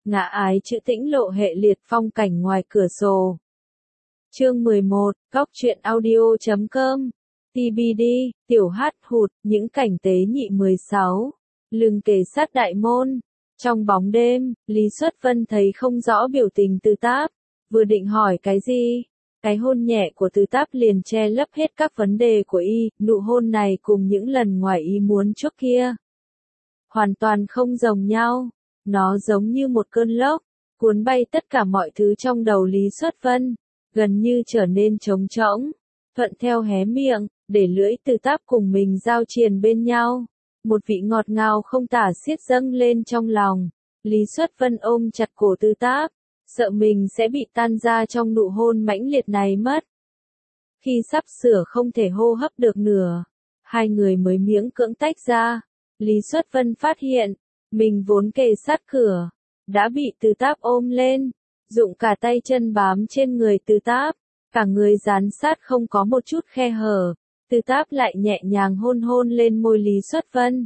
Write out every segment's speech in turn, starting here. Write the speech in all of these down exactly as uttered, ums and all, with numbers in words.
ngã ái chữ tĩnh lộ hệ liệt phong cảnh ngoài cửa sổ. Chương mười một, góc truyện audio chấm com, tê bê đê, tiểu hát hụt, những cảnh tế nhị mười sáu, lưng kề sát đại môn. Trong bóng đêm, Lý Xuất Vân thấy không rõ biểu tình Từ Táp, vừa định hỏi cái gì, cái hôn nhẹ của Từ Táp liền che lấp hết các vấn đề của y, nụ hôn này cùng những lần ngoài ý muốn trước kia. Hoàn toàn không giống nhau, nó giống như một cơn lốc, cuốn bay tất cả mọi thứ trong đầu Lý Xuất Vân, gần như trở nên trống trỗng, thuận theo hé miệng, để lưỡi Từ Táp cùng mình giao triền bên nhau. Một vị ngọt ngào không tả xiết dâng lên trong lòng, Lý Xuất Vân ôm chặt cổ Từ Táp, sợ mình sẽ bị tan ra trong nụ hôn mãnh liệt này mất. Khi sắp sửa không thể hô hấp được nữa, hai người mới miễn cưỡng tách ra, Lý Xuất Vân phát hiện, mình vốn kề sát cửa, đã bị Từ Táp ôm lên, dụng cả tay chân bám trên người Từ Táp, cả người dán sát không có một chút khe hở. Từ Táp lại nhẹ nhàng hôn hôn lên môi Lý Xuất Vân.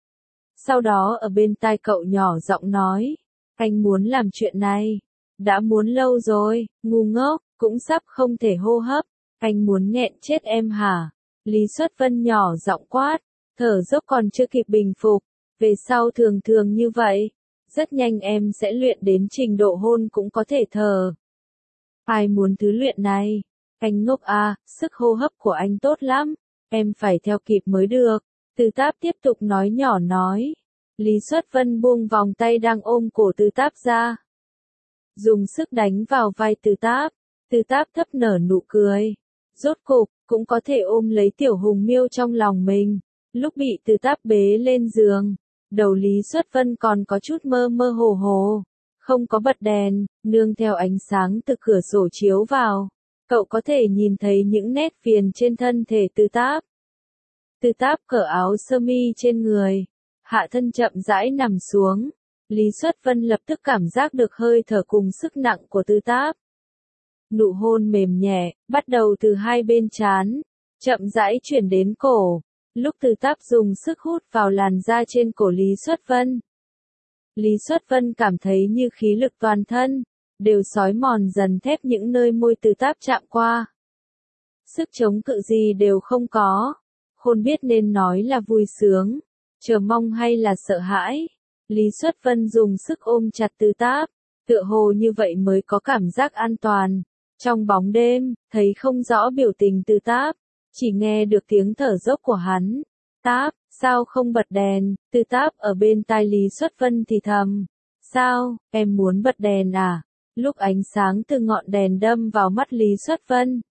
Sau đó ở bên tai cậu nhỏ giọng nói, anh muốn làm chuyện này, đã muốn lâu rồi, ngu ngốc, cũng sắp không thể hô hấp, anh muốn nghẹn chết em hả? Lý Xuất Vân nhỏ giọng quát, thở dốc còn chưa kịp bình phục, về sau thường thường như vậy, rất nhanh em sẽ luyện đến trình độ hôn cũng có thể thở. Ai muốn thứ luyện này? Anh ngốc à, sức hô hấp của anh tốt lắm, em phải theo kịp mới được. Từ Táp tiếp tục nói nhỏ nói. Lý Xuất Vân buông vòng tay đang ôm cổ Từ Táp ra, dùng sức đánh vào vai Từ Táp. Từ Táp thấp nở nụ cười, rốt cục cũng có thể ôm lấy tiểu hùng miêu trong lòng mình. Lúc bị Từ Táp bế lên giường, đầu Lý Xuất Vân còn có chút mơ mơ hồ hồ, không có bật đèn, nương theo ánh sáng từ cửa sổ chiếu vào. Cậu có thể nhìn thấy những nét viền trên thân thể Từ Táp. Từ Táp cởi áo sơ mi trên người, hạ thân chậm rãi nằm xuống. Lý Xuất Vân lập tức cảm giác được hơi thở cùng sức nặng của Từ Táp. Nụ hôn mềm nhẹ, bắt đầu từ hai bên trán, chậm rãi chuyển đến cổ. Lúc Từ Táp dùng sức hút vào làn da trên cổ Lý Xuất Vân, Lý Xuất Vân cảm thấy như khí lực toàn thân đều xói mòn dần thép những nơi môi Từ Táp chạm qua. Sức chống cự gì đều không có. Không biết nên nói là vui sướng, chờ mong hay là sợ hãi. Lý Xuất Vân dùng sức ôm chặt Từ Táp, tựa hồ như vậy mới có cảm giác an toàn. Trong bóng đêm, thấy không rõ biểu tình Từ Táp, chỉ nghe được tiếng thở dốc của hắn. Táp, sao không bật đèn? Từ Táp ở bên tai Lý Xuất Vân thì thầm. Sao, em muốn bật đèn à? Lúc ánh sáng từ ngọn đèn đâm vào mắt Lý Xuất Vân,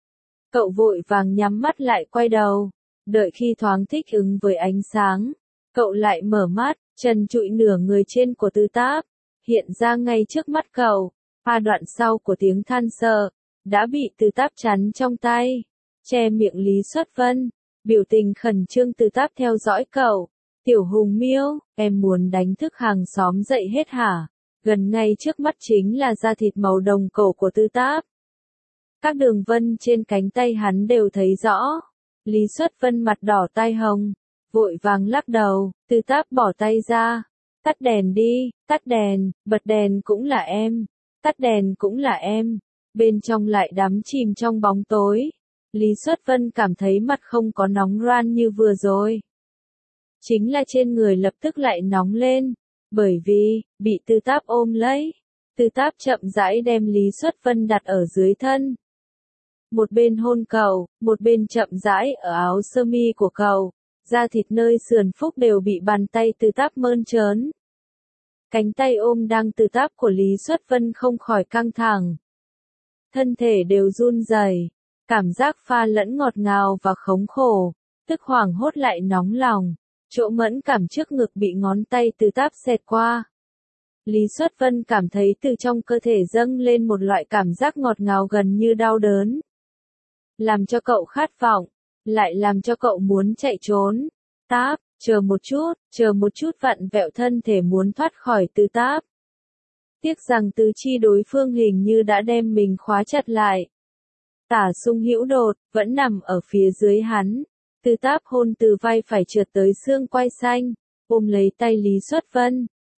cậu vội vàng nhắm mắt lại quay đầu, đợi khi thoáng thích ứng với ánh sáng, cậu lại mở mắt, trần trụi nửa người trên của Từ Táp, hiện ra ngay trước mắt cậu. Pha đoạn sau của tiếng than sợ, đã bị Từ Táp chắn trong tay, che miệng Lý Xuất Vân, biểu tình khẩn trương Từ Táp theo dõi cậu. Tiểu hùng miêu, em muốn đánh thức hàng xóm dậy hết hả? Gần ngay trước mắt chính là da thịt màu đồng cổ của Từ Táp. Các đường vân trên cánh tay hắn đều thấy rõ. Lý Xuất Vân mặt đỏ tai hồng, vội vàng lắc đầu. Từ Táp bỏ tay ra. Tắt đèn đi, tắt đèn, bật đèn cũng là em, tắt đèn cũng là em. Bên trong lại đắm chìm trong bóng tối. Lý Xuất Vân cảm thấy mặt không có nóng ran như vừa rồi, chính là trên người lập tức lại nóng lên, bởi vì bị Từ Táp ôm lấy. Từ Táp chậm rãi đem Lý Xuất Vân đặt ở dưới thân, một bên hôn cậu, một bên chậm rãi ở áo sơ mi của cậu, da thịt nơi sườn phúc đều bị bàn tay Từ Táp mơn trớn. Cánh tay ôm đang Từ Táp của Lý Xuất Vân không khỏi căng thẳng, thân thể đều run rẩy, cảm giác pha lẫn ngọt ngào và khống khổ, tức hoảng hốt lại nóng lòng. Chỗ mẫn cảm trước ngực bị ngón tay Từ Táp xẹt qua. Lý Xuất Vân cảm thấy từ trong cơ thể dâng lên một loại cảm giác ngọt ngào gần như đau đớn, làm cho cậu khát vọng, lại làm cho cậu muốn chạy trốn. Táp, chờ một chút, chờ một chút vặn vẹo thân thể muốn thoát khỏi Từ Táp. Tiếc rằng tứ chi đối phương hình như đã đem mình khóa chặt lại. Tả Sung Hữu Đột vẫn nằm ở phía dưới hắn. Từ Táp hôn từ vai phải trượt tới xương quai xanh, ôm lấy tay Lý Xuất Vân,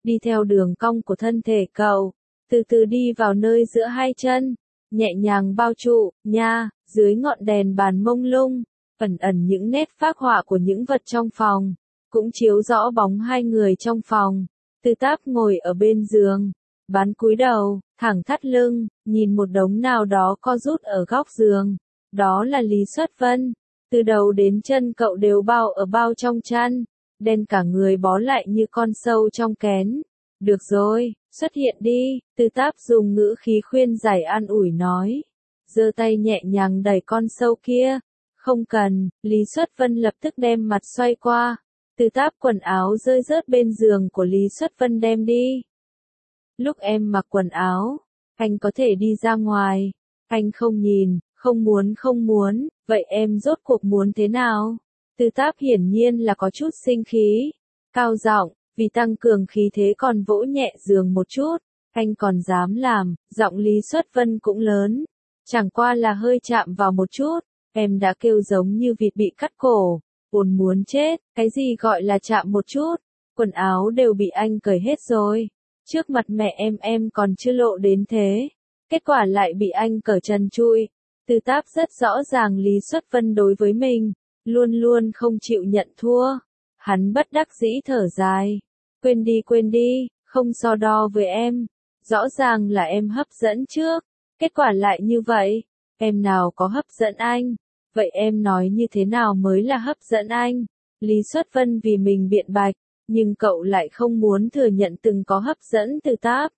đi theo đường cong của thân thể cậu, từ từ đi vào nơi giữa hai chân, nhẹ nhàng bao trụ, nha, dưới ngọn đèn bàn mông lung, ẩn ẩn những nét phác họa của những vật trong phòng, cũng chiếu rõ bóng hai người trong phòng. Từ Táp ngồi ở bên giường, bán cúi đầu, thẳng thắt lưng, nhìn một đống nào đó co rút ở góc giường. Đó là Lý Xuất Vân. Từ đầu đến chân cậu đều bao ở bao trong chăn, đen cả người bó lại như con sâu trong kén. Được rồi, xuất hiện đi, Từ Táp dùng ngữ khí khuyên giải an ủi nói. Giơ tay nhẹ nhàng đẩy con sâu kia. Không cần, Lý Xuất Vân lập tức đem mặt xoay qua. Từ Táp quần áo rơi rớt bên giường của Lý Xuất Vân đem đi. Lúc em mặc quần áo, anh có thể đi ra ngoài. Anh không nhìn, không muốn không muốn, vậy em rốt cuộc muốn thế nào? Từ Táp hiển nhiên là có chút sinh khí. Cao giọng, vì tăng cường khí thế còn vỗ nhẹ giường một chút. Anh còn dám làm, giọng Lý Xuất Vân cũng lớn. Chẳng qua là hơi chạm vào một chút, em đã kêu giống như vịt bị cắt cổ. Buồn muốn chết, cái gì gọi là chạm một chút, quần áo đều bị anh cởi hết rồi. Trước mặt mẹ em em còn chưa lộ đến thế. Kết quả lại bị anh cởi trần trụi. Từ Táp rất rõ ràng Lý Xuất Vân đối với mình, luôn luôn không chịu nhận thua. Hắn bất đắc dĩ thở dài. Quên đi quên đi, không so đo với em. Rõ ràng là em hấp dẫn trước. Kết quả lại như vậy. Em nào có hấp dẫn anh. Vậy em nói như thế nào mới là hấp dẫn anh? Lý Xuất Vân vì mình biện bạch, nhưng cậu lại không muốn thừa nhận từng có hấp dẫn Từ Táp.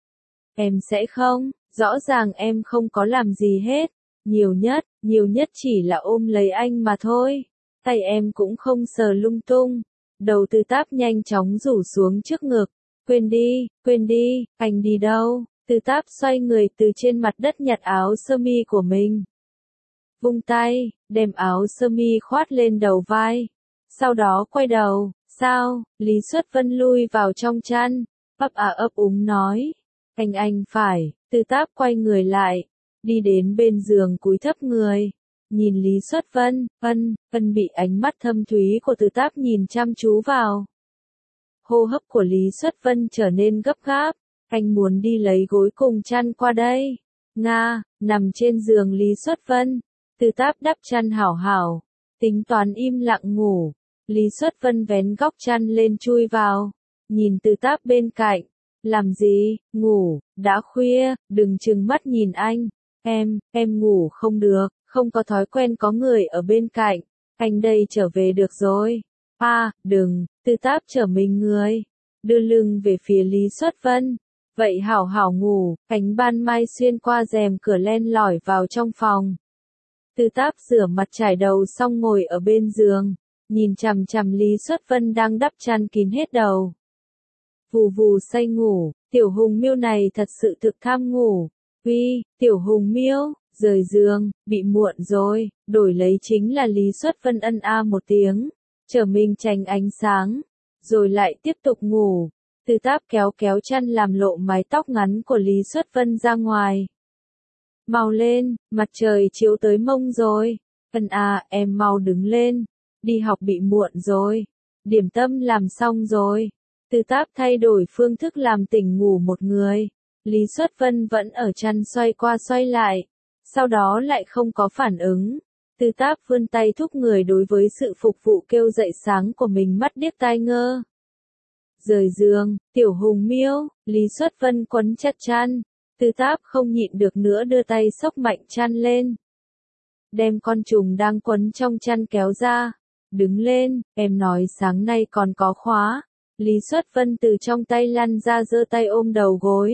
Em sẽ không, rõ ràng em không có làm gì hết. Nhiều nhất, nhiều nhất chỉ là ôm lấy anh mà thôi. Tay em cũng không sờ lung tung. Đầu Từ Táp nhanh chóng rủ xuống trước ngực. Quên đi, quên đi, anh đi đâu? Từ Táp xoay người từ trên mặt đất nhặt áo sơ mi của mình. Vung tay, đem áo sơ mi khoát lên đầu vai. Sau đó quay đầu, sao, Lý Xuất Vân lui vào trong chăn, ấp à ấp úng nói. Anh anh phải, Từ Táp quay người lại, đi đến bên giường cúi thấp người. Nhìn Lý Xuất Vân, Vân, Vân bị ánh mắt thâm thúy của Từ Táp nhìn chăm chú vào. Hô hấp của Lý Xuất Vân trở nên gấp gáp, anh muốn đi lấy gối cùng chăn qua đây. Nga, nằm trên giường Lý Xuất Vân. Từ Táp đắp chăn hảo hảo, tính toán im lặng ngủ. Lý Xuất Vân vén góc chăn lên chui vào, nhìn Từ Táp bên cạnh. Làm gì, ngủ, đã khuya, đừng trừng mắt nhìn anh. Em, em ngủ không được, không có thói quen có người ở bên cạnh. Anh đây trở về được rồi. À, đừng, Từ Táp trở mình người, đưa lưng về phía Lý Xuất Vân. Vậy hảo hảo ngủ, ánh ban mai xuyên qua rèm cửa len lỏi vào trong phòng. Từ Táp rửa mặt trải đầu xong ngồi ở bên giường, nhìn chằm chằm Lý Xuất Vân đang đắp chăn kín hết đầu. Vù vù say ngủ, tiểu hùng miêu này thật sự thực tham ngủ. Uy, tiểu hùng miêu, rời giường, bị muộn rồi, đổi lấy chính là Lý Xuất Vân ân a một tiếng, trở mình tránh ánh sáng, rồi lại tiếp tục ngủ. Từ Táp kéo kéo chăn làm lộ mái tóc ngắn của Lý Xuất Vân ra ngoài. Mau lên, mặt trời chiếu tới mông rồi. Vân à, em mau đứng lên. Đi học bị muộn rồi. Điểm tâm làm xong rồi. Từ Táp thay đổi phương thức làm tỉnh ngủ một người. Lý Xuất Vân vẫn ở chăn xoay qua xoay lại. Sau đó lại không có phản ứng. Từ Táp vươn tay thúc người đối với sự phục vụ kêu dậy sáng của mình mắt điếc tai ngơ. Rời giường, tiểu hùng miêu, Lý Xuất Vân quấn chặt chăn. Từ Táp không nhịn được nữa đưa tay xốc mạnh chăn lên. Đem con trùng đang quấn trong chăn kéo ra. Đứng lên, em nói sáng nay còn có khóa. Lý Xuất Vân từ trong tay lăn ra giơ tay ôm đầu gối.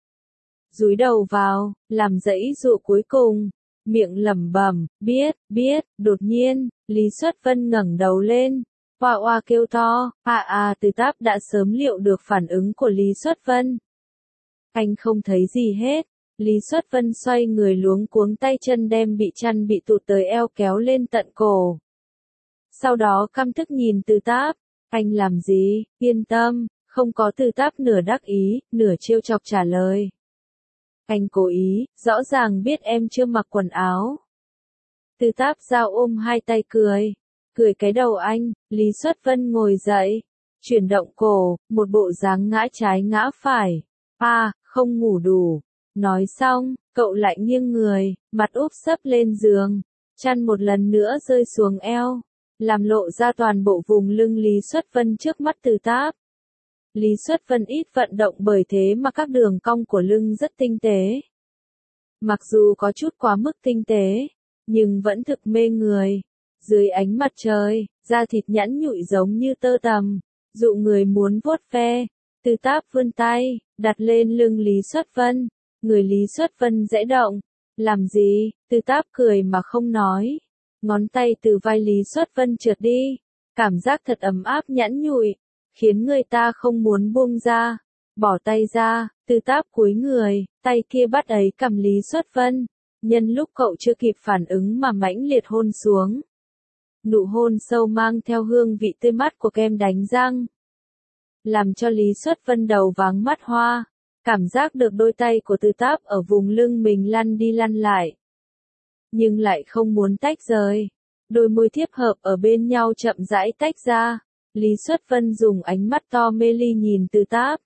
Dúi đầu vào, làm dãy dụa cuối cùng. Miệng lẩm bẩm, biết, biết, đột nhiên, Lý Xuất Vân ngẩng đầu lên. Oa oa kêu to, à à Từ Táp đã sớm liệu được phản ứng của Lý Xuất Vân. Anh không thấy gì hết. Lý Xuất Vân xoay người luống cuống tay chân đem bị chăn bị tụt tới eo kéo lên tận cổ. Sau đó căm tức nhìn Từ Táp. Anh làm gì, yên tâm, không có. Từ Táp nửa đắc ý, nửa trêu chọc trả lời. Anh cố ý, rõ ràng biết em chưa mặc quần áo. Từ Táp giao ôm hai tay cười. Cười cái đầu anh, Lý Xuất Vân ngồi dậy. chuyển động cổ, một bộ dáng ngã trái ngã phải. À, không ngủ đủ. Nói xong, cậu lại nghiêng người, mặt úp sấp lên giường, chăn một lần nữa rơi xuống eo, làm lộ ra toàn bộ vùng lưng Lý Xuất Vân trước mắt Từ Táp. Lý Xuất Vân ít vận động bởi thế mà các đường cong của lưng rất tinh tế. Mặc dù có chút quá mức tinh tế, nhưng vẫn thực mê người. Dưới ánh mặt trời, da thịt nhẵn nhụi giống như tơ tằm, dụ người muốn vuốt ve. Từ Táp vươn tay, đặt lên lưng Lý Xuất Vân. Người Lý Xuất Vân dễ động. Làm gì? Từ Táp cười mà không nói. Ngón tay từ vai Lý Xuất Vân trượt đi. Cảm giác thật ấm áp nhẵn nhụi, khiến người ta không muốn buông ra. Bỏ tay ra, Từ Táp cúi người, tay kia bắt ấy cầm Lý Xuất Vân. Nhân lúc cậu chưa kịp phản ứng mà mãnh liệt hôn xuống. Nụ hôn sâu mang theo hương vị tươi mát của kem đánh răng, làm cho Lý Xuất Vân đầu váng mắt hoa. Cảm giác được đôi tay của Từ Táp ở vùng lưng mình lăn đi lăn lại, nhưng lại không muốn tách rời. Đôi môi thiếp hợp ở bên nhau chậm rãi tách ra. Lý Xuất Vân dùng ánh mắt to mê ly nhìn Từ Táp.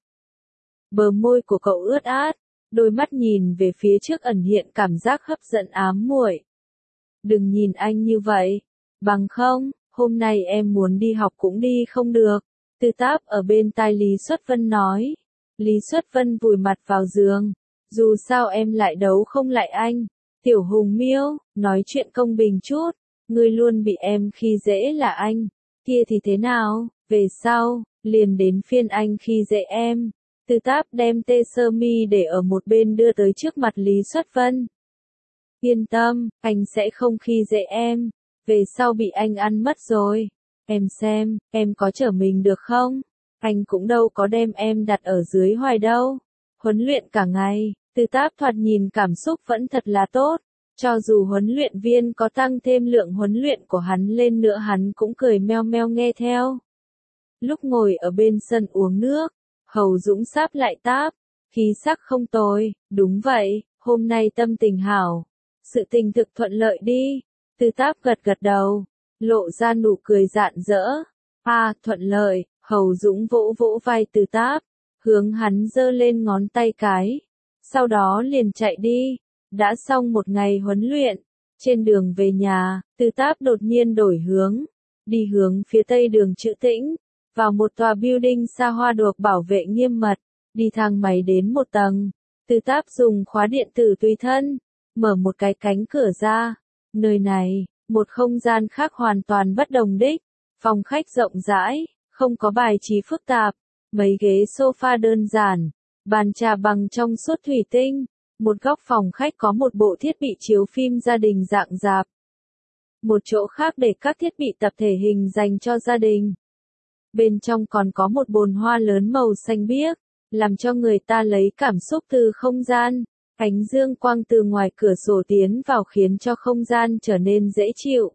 Bờ môi của cậu ướt át, đôi mắt nhìn về phía trước ẩn hiện cảm giác hấp dẫn ám muội. Đừng nhìn anh như vậy, bằng không, hôm nay em muốn đi học cũng đi không được. Từ Táp ở bên tai Lý Xuất Vân nói. Lý Xuất Vân vùi mặt vào giường. Dù sao em lại đấu không lại anh. Tiểu Hùng Miêu, nói chuyện công bình chút. Ngươi luôn bị em khi dễ là anh. Kia thì thế nào, về sau, liền đến phiên anh khi dễ em. Từ Táp đem tê sơ mi để ở một bên đưa tới trước mặt Lý Xuất Vân. Yên tâm, anh sẽ không khi dễ em. Về sau bị anh ăn mất rồi. Em xem, em có trở mình được không? Anh cũng đâu có đem em đặt ở dưới hoài đâu. Huấn luyện cả ngày, Từ Táp thoạt nhìn cảm xúc vẫn thật là tốt. Cho dù huấn luyện viên có tăng thêm lượng huấn luyện của hắn lên nữa hắn cũng cười meo meo nghe theo. Lúc ngồi ở bên sân uống nước, Hầu Dũng sáp lại Táp. Khí sắc không tồi, đúng vậy, hôm nay tâm tình hảo. Sự tình thực thuận lợi đi. Từ Táp gật gật đầu, lộ ra nụ cười rạng rỡ. À, thuận lợi. Hầu Dũng vỗ vỗ vai Từ Táp, hướng hắn giơ lên ngón tay cái. Sau đó liền chạy đi. Đã xong một ngày huấn luyện. Trên đường về nhà, Từ Táp đột nhiên đổi hướng. Đi hướng phía tây đường Trữ Tĩnh. Vào một tòa building xa hoa được bảo vệ nghiêm mật. Đi thang máy đến một tầng. Từ Táp dùng khóa điện tử tùy thân. Mở một cái cánh cửa ra. Nơi này, một không gian khác hoàn toàn bất đồng đích. Phòng khách rộng rãi. Không có bài trí phức tạp, mấy ghế sofa đơn giản, bàn trà bằng trong suốt thủy tinh. Một góc phòng khách có một bộ thiết bị chiếu phim gia đình dạng dạp. Một chỗ khác để các thiết bị tập thể hình dành cho gia đình. Bên trong còn có một bồn hoa lớn màu xanh biếc, làm cho người ta lấy cảm xúc từ không gian. Ánh dương quang từ ngoài cửa sổ tiến vào khiến cho không gian trở nên dễ chịu.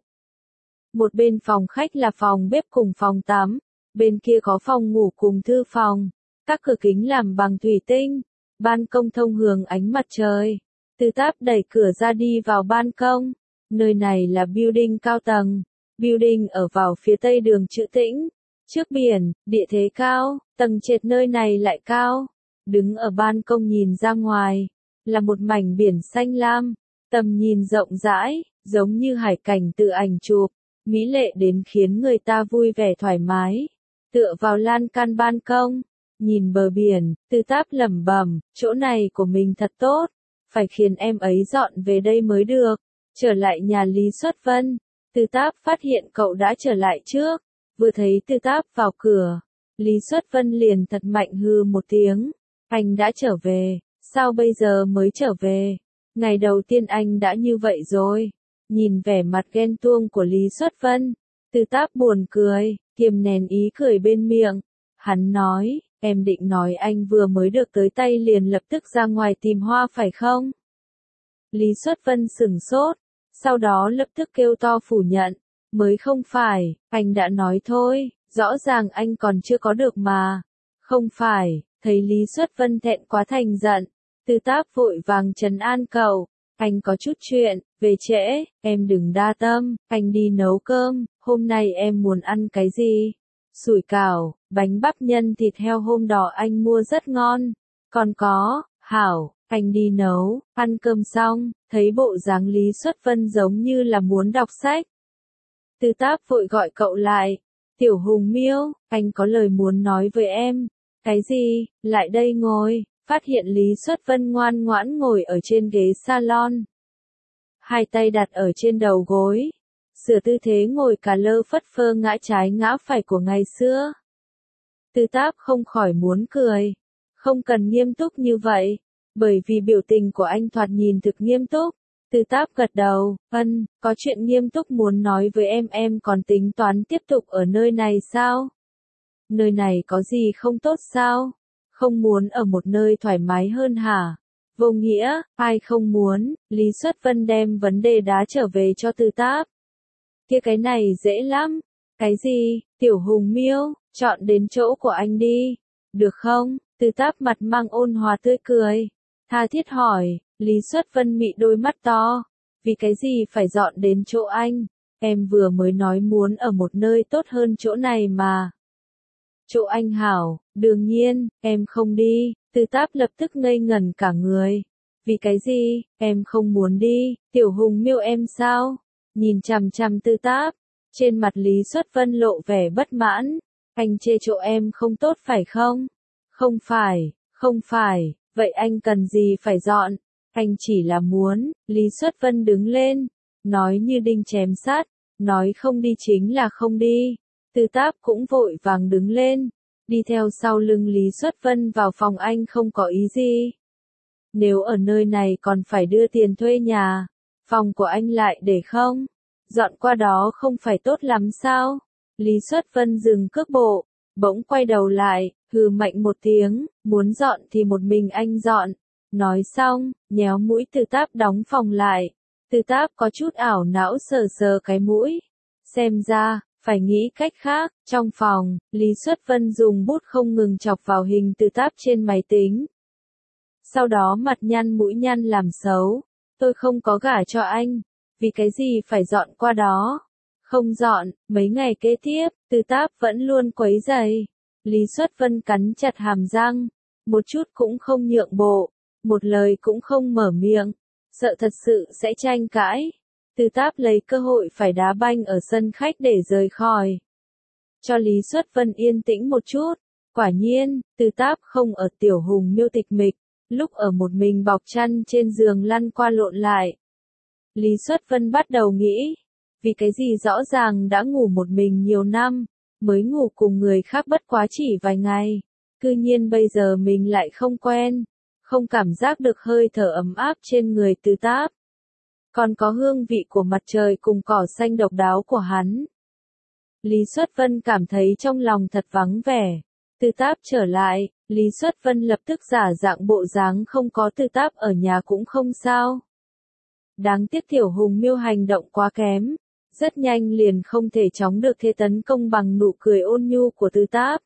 Một bên phòng khách là phòng bếp cùng phòng tắm. Bên kia có phòng ngủ cùng thư phòng. Các cửa kính làm bằng thủy tinh. Ban công thông hướng ánh mặt trời. Từ Táp đẩy cửa ra đi vào ban công. Nơi này là building cao tầng. Building ở vào phía tây đường Trữ Tĩnh. Trước biển, địa thế cao, tầng trệt nơi này lại cao. Đứng ở ban công nhìn ra ngoài, là một mảnh biển xanh lam. Tầm nhìn rộng rãi, giống như hải cảnh từ ảnh chụp. Mỹ lệ đến khiến người ta vui vẻ thoải mái. Tựa vào lan can ban công, nhìn bờ biển, Từ Táp lẩm bẩm, chỗ này của mình thật tốt, phải khiến em ấy dọn về đây mới được. Trở lại nhà Lý Xuất Vân, Từ Táp phát hiện cậu đã trở lại trước, vừa thấy Từ Táp vào cửa, Lý Xuất Vân liền thật mạnh hư một tiếng, anh đã trở về, sao bây giờ mới trở về, ngày đầu tiên anh đã như vậy rồi. Nhìn vẻ mặt ghen tuông của Lý Xuất Vân, Từ Táp buồn cười, kiềm nén ý cười bên miệng. Hắn nói, em định nói anh vừa mới được tới tay liền lập tức ra ngoài tìm hoa phải không? Lý Xuất Vân sửng sốt, sau đó lập tức kêu to phủ nhận. Mới không phải, anh đã nói thôi, rõ ràng anh còn chưa có được mà. Không phải, thấy Lý Xuất Vân thẹn quá thành giận. Từ Táp vội vàng trấn an cậu. Anh có chút chuyện, về trễ, em đừng đa tâm, anh đi nấu cơm, hôm nay em muốn ăn cái gì? Sủi cảo, bánh bắp nhân thịt heo hôm đó anh mua rất ngon. Còn có, hảo, anh đi nấu, ăn cơm xong, thấy bộ dáng Lý Xuất Vân giống như là muốn đọc sách. Từ Táp vội gọi cậu lại, Tiểu Hùng Miêu, anh có lời muốn nói với em. Cái gì, lại đây ngồi, phát hiện Lý Xuất Vân ngoan ngoãn ngồi ở trên ghế salon. Hai tay đặt ở trên đầu gối, sửa tư thế ngồi cả lơ phất phơ ngã trái ngã phải của ngày xưa. Từ Táp không khỏi muốn cười, không cần nghiêm túc như vậy, bởi vì biểu tình của anh thoạt nhìn thực nghiêm túc. Từ Táp gật đầu, ân, có chuyện nghiêm túc muốn nói với em, em còn tính toán tiếp tục ở nơi này sao? Nơi này có gì không tốt sao? Không muốn ở một nơi thoải mái hơn hả? Vô nghĩa, ai không muốn, Lý Xuất Vân đem vấn đề đá trở về cho Từ Táp. Kia cái này dễ lắm. Cái gì, Tiểu Hùng Miêu, chọn đến chỗ của anh đi. Được không? Từ Táp mặt mang ôn hòa tươi cười. Tha thiết hỏi, Lý Xuất Vân mị đôi mắt to. Vì cái gì phải dọn đến chỗ anh? Em vừa mới nói muốn ở một nơi tốt hơn chỗ này mà. Chỗ anh hảo, đương nhiên, em không đi. Từ Táp lập tức ngây ngẩn cả người. Vì cái gì, em không muốn đi, Tiểu Hùng Miêu em sao? Nhìn chằm chằm Từ Táp, trên mặt Lý Xuất Vân lộ vẻ bất mãn. Anh chê chỗ em không tốt phải không? Không phải, không phải, vậy anh cần gì phải dọn? Anh chỉ là muốn, Lý Xuất Vân đứng lên, nói như đinh chém sắt, nói không đi chính là không đi. Từ Táp cũng vội vàng đứng lên, đi theo sau lưng Lý Xuất Vân vào phòng. Anh không có ý gì. Nếu ở nơi này còn phải đưa tiền thuê nhà, phòng của anh lại để không? Dọn qua đó không phải tốt lắm sao? Lý Xuất Vân dừng cước bộ, bỗng quay đầu lại, hừ mạnh một tiếng, muốn dọn thì một mình anh dọn. Nói xong, nhéo mũi Từ Táp đóng phòng lại. Từ Táp có chút ảo não sờ sờ cái mũi. Xem ra, phải nghĩ cách khác. Trong phòng, Lý Xuất Vân dùng bút không ngừng chọc vào hình Từ Táp trên máy tính. Sau đó mặt nhăn mũi nhăn làm xấu. Tôi không có gả cho anh. Vì cái gì phải dọn qua đó? Không dọn, mấy ngày kế tiếp, Từ Táp vẫn luôn quấy rầy. Lý Xuất Vân cắn chặt hàm răng, một chút cũng không nhượng bộ, một lời cũng không mở miệng, sợ thật sự sẽ tranh cãi. Từ Táp lấy cơ hội phải đá banh ở sân khách để rời khỏi. Cho Lý Xuất Vân yên tĩnh một chút. Quả nhiên, Từ Táp không ở Tiểu Hùng Miêu tịch mịch, lúc ở một mình bọc chăn trên giường lăn qua lộn lại. Lý Xuất Vân bắt đầu nghĩ, vì cái gì rõ ràng đã ngủ một mình nhiều năm, mới ngủ cùng người khác bất quá chỉ vài ngày, cư nhiên bây giờ mình lại không quen, không cảm giác được hơi thở ấm áp trên người Từ Táp. Còn có hương vị của mặt trời cùng cỏ xanh độc đáo của hắn. Lý Xuất Vân cảm thấy trong lòng thật vắng vẻ. Từ Táp trở lại, Lý Xuất Vân lập tức giả dạng bộ dáng không có Từ Táp ở nhà cũng không sao. Đáng tiếc Tiểu Hùng Miêu hành động quá kém, rất nhanh liền không thể chống được thế tấn công bằng nụ cười ôn nhu của Từ Táp.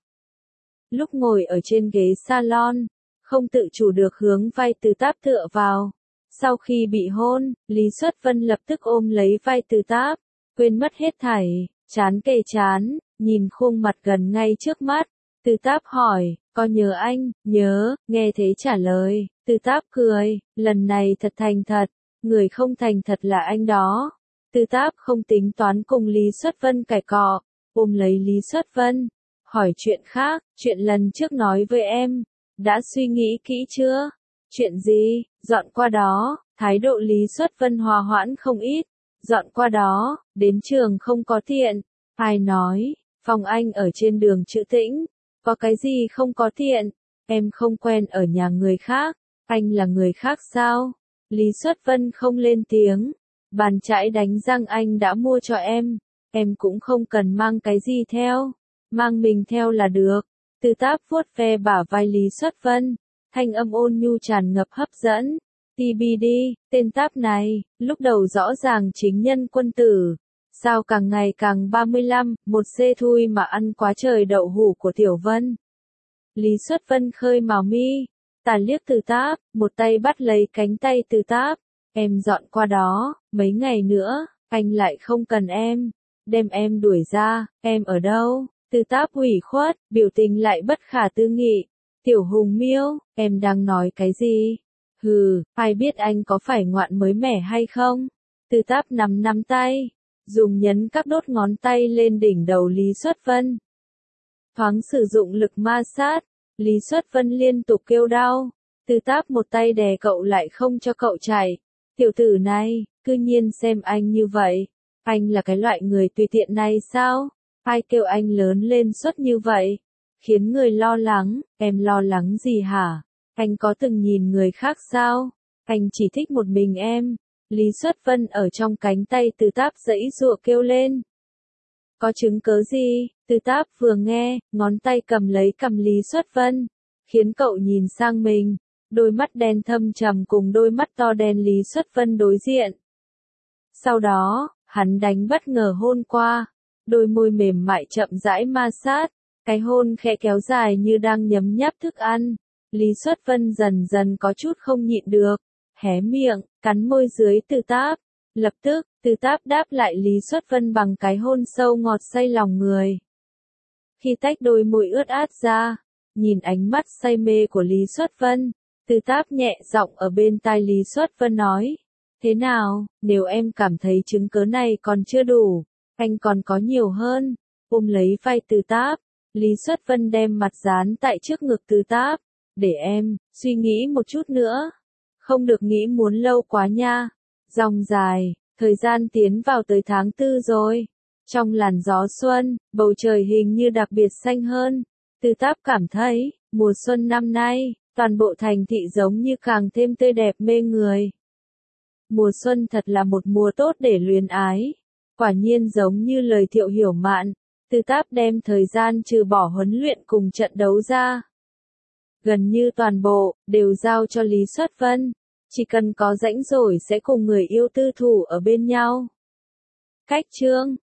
Lúc ngồi ở trên ghế salon, không tự chủ được hướng vai Từ Táp tựa vào. Sau khi bị hôn, Lý Xuất Vân lập tức ôm lấy vai Từ Táp, quên mất hết thảy, chán kề chán, nhìn khuôn mặt gần ngay trước mắt. Từ Táp hỏi, có nhớ anh? Nhớ, nghe thế trả lời. Từ Táp cười, lần này thật thành thật, người không thành thật là anh đó. Từ Táp không tính toán cùng Lý Xuất Vân cãi cọ, ôm lấy Lý Xuất Vân, hỏi chuyện khác, chuyện lần trước nói với em, đã suy nghĩ kỹ chưa? Chuyện gì? Dọn qua đó, thái độ Lý Xuất Vân hòa hoãn không ít. Dọn qua đó, đến trường không có tiện. Ai nói, phòng anh ở trên đường Trữ Tĩnh, có cái gì không có tiện? Em không quen ở nhà người khác, anh là người khác sao? Lý Xuất Vân không lên tiếng. Bàn chải đánh răng anh đã mua cho em, em cũng không cần mang cái gì theo, mang mình theo là được. Từ Táp vuốt ve bả vai Lý Xuất Vân, thanh âm ôn nhu tràn ngập hấp dẫn. tê bê đê, tên Táp này, lúc đầu rõ ràng chính nhân quân tử, sao càng ngày càng ba mươi lăm, một xê thui mà ăn quá trời đậu hũ của Tiểu Vân. Lý Xuất Vân khơi mào mi, tà liếc Từ Táp, một tay bắt lấy cánh tay Từ Táp. Em dọn qua đó, mấy ngày nữa, anh lại không cần em, đem em đuổi ra, em ở đâu? Từ Táp ủy khuất, biểu tình lại bất khả tư nghị. Tiểu Hùng Miêu, em đang nói cái gì? Hừ, ai biết anh có phải ngoạn mới mẻ hay không? Từ Táp nắm nắm tay, dùng nhấn các đốt ngón tay lên đỉnh đầu Lý Xuất Vân. Thoáng sử dụng lực ma sát, Lý Xuất Vân liên tục kêu đau. Từ Táp một tay đè cậu lại không cho cậu chạy. Tiểu tử này, cư nhiên xem anh như vậy. Anh là cái loại người tùy tiện này sao? Ai kêu anh lớn lên suốt như vậy? Khiến người lo lắng, em lo lắng gì hả? Anh có từng nhìn người khác sao? Anh chỉ thích một mình em. Lý Xuất Vân ở trong cánh tay Từ Táp giãy giụa kêu lên. Có chứng cớ gì? Từ Táp vừa nghe, ngón tay cầm lấy cằm Lý Xuất Vân, khiến cậu nhìn sang mình. Đôi mắt đen thâm trầm cùng đôi mắt to đen Lý Xuất Vân đối diện. Sau đó, hắn đánh bất ngờ hôn qua, đôi môi mềm mại chậm rãi ma sát, cái hôn khẽ kéo dài như đang nhấm nháp thức ăn. Lý Xuất Vân dần dần có chút không nhịn được, hé miệng, cắn môi dưới Từ Táp. Lập tức, Từ Táp đáp lại Lý Xuất Vân bằng cái hôn sâu ngọt say lòng người. Khi tách đôi môi ướt át ra, nhìn ánh mắt say mê của Lý Xuất Vân, Từ Táp nhẹ giọng ở bên tai Lý Xuất Vân nói. Thế nào, nếu em cảm thấy chứng cớ này còn chưa đủ, anh còn có nhiều hơn. Ôm lấy vai Từ Táp, Lý Xuất Vân đem mặt dán tại trước ngực Từ Táp. Để em, suy nghĩ một chút nữa. Không được nghĩ muốn lâu quá nha. Dòng dài, thời gian tiến vào tới tháng tư rồi. Trong làn gió xuân, bầu trời hình như đặc biệt xanh hơn. Từ Táp cảm thấy, mùa xuân năm nay, toàn bộ thành thị giống như càng thêm tươi đẹp mê người. Mùa xuân thật là một mùa tốt để luyến ái. Quả nhiên giống như lời Thiệu Hiểu Mạn, Từ Táp đem thời gian trừ bỏ huấn luyện cùng trận đấu ra. Gần như toàn bộ, đều giao cho Lý Xuất Vân. Chỉ cần có rãnh rỗi sẽ cùng người yêu tư thủ ở bên nhau. Cách chương